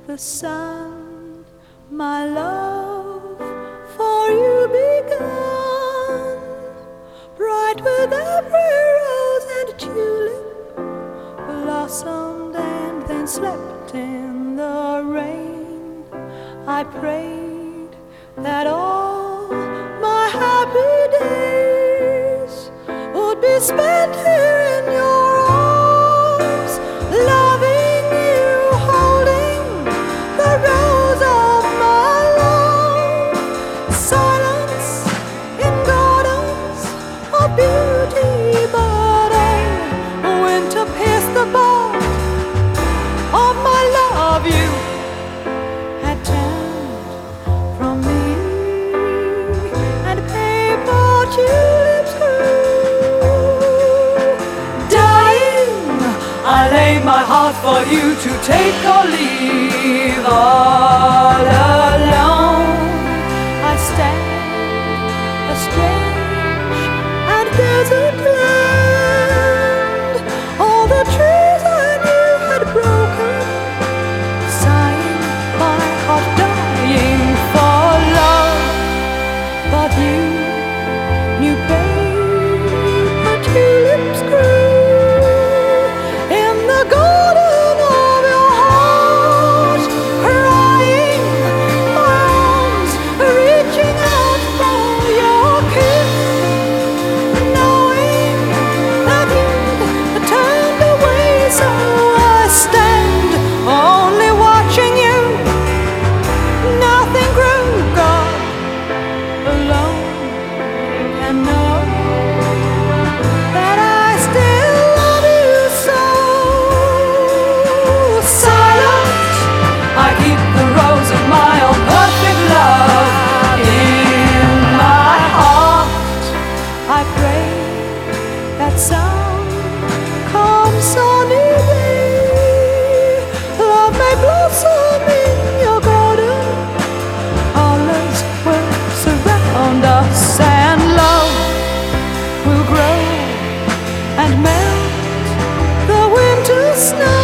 the sun, my love for you begun, bright with every rose and tulip, blossomed and then slept in the rain. I prayed that all my happy days would be spent here in your arms, loving you, holding the rose of my love. Silence in gardens of beauty, but oh, winter pierced the bud of my love. You had turned from me, and paper tulips grew. Dying, I laid my heart for you to take or leave. All alone I stand, a strange and desert land. All the trees I knew had broken, sighing, my heart dying for love. But you knew paper tulips grew in the garden of your heart, crying, my arms reaching out for your kiss, knowing that you'd turned away. So I stand only watching you. Nothing grew, God alone can know that I still love you so. Silent, I keep the rose of my own perfect love in my heart. I pray that some calm sunny day love may blossom in your garden. Olives will surround us, and love will grow and melt the winter snow.